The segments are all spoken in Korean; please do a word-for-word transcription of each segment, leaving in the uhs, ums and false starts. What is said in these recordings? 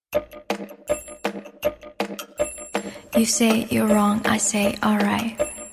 You say you're wrong, I say alright.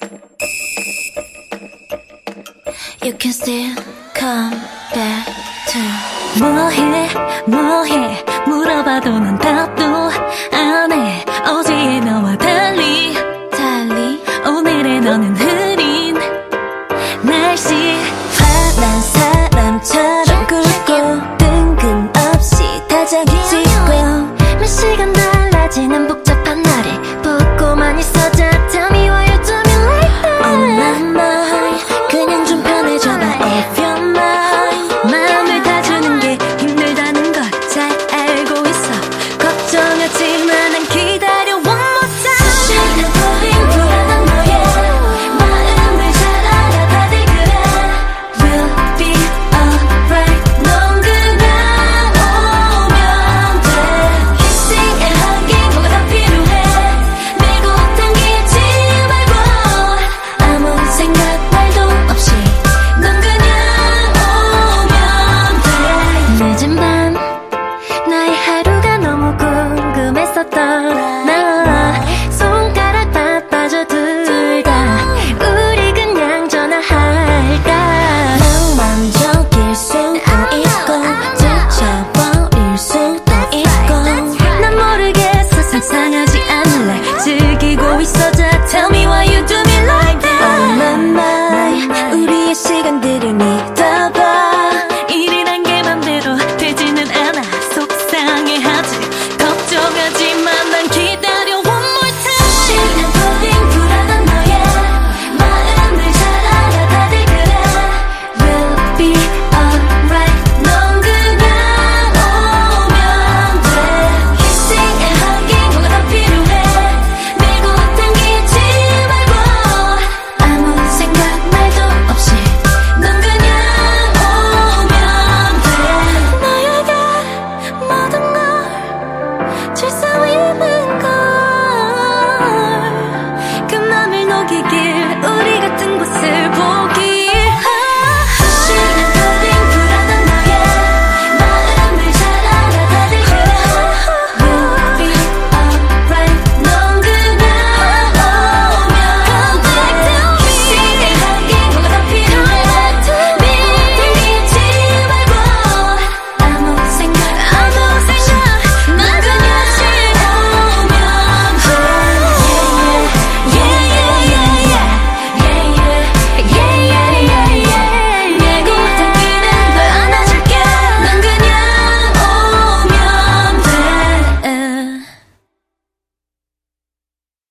You can still come back to. 뭐해 뭐해 물어봐도 넌 답도 안 해. 어제의 너와 달리 달리 오늘의 너는 흐린 날씨. 화난 사람처럼 굴고 뜬금없이 다정히 짚고 몇 시간 달라지는 복잡한 날에 보고만 있어줘. Tell me why you do me like that. On my mind 그냥 좀 편해져봐 if you're mine. 마음을 다 주는 게 힘들다는 걸 잘 알고 있어. 걱정하지 마 난 기다려 one more time. 수시로 보인 불안한 너의 마음을 잘 알아 다들 그래. We'll be alright. 넌 그냥 오면 돼. Kissing and hugging 뭐가 더 필요해. 밀고 당기지 말고 아무 생각 말도 없이 넌 그냥 오면 돼. 늦은 밤 나의 하루가 너무 궁금했었던 나. 손가락 바빠져 둘 다 우리 그냥 전화할까. 낭만적일 수도 있고 지쳐버릴 수도 있고 난 모르겠어 상상하지 않을래. 즐기고 있어자 Tell me why you do me like that. On my mind 우리의 시간들을 믿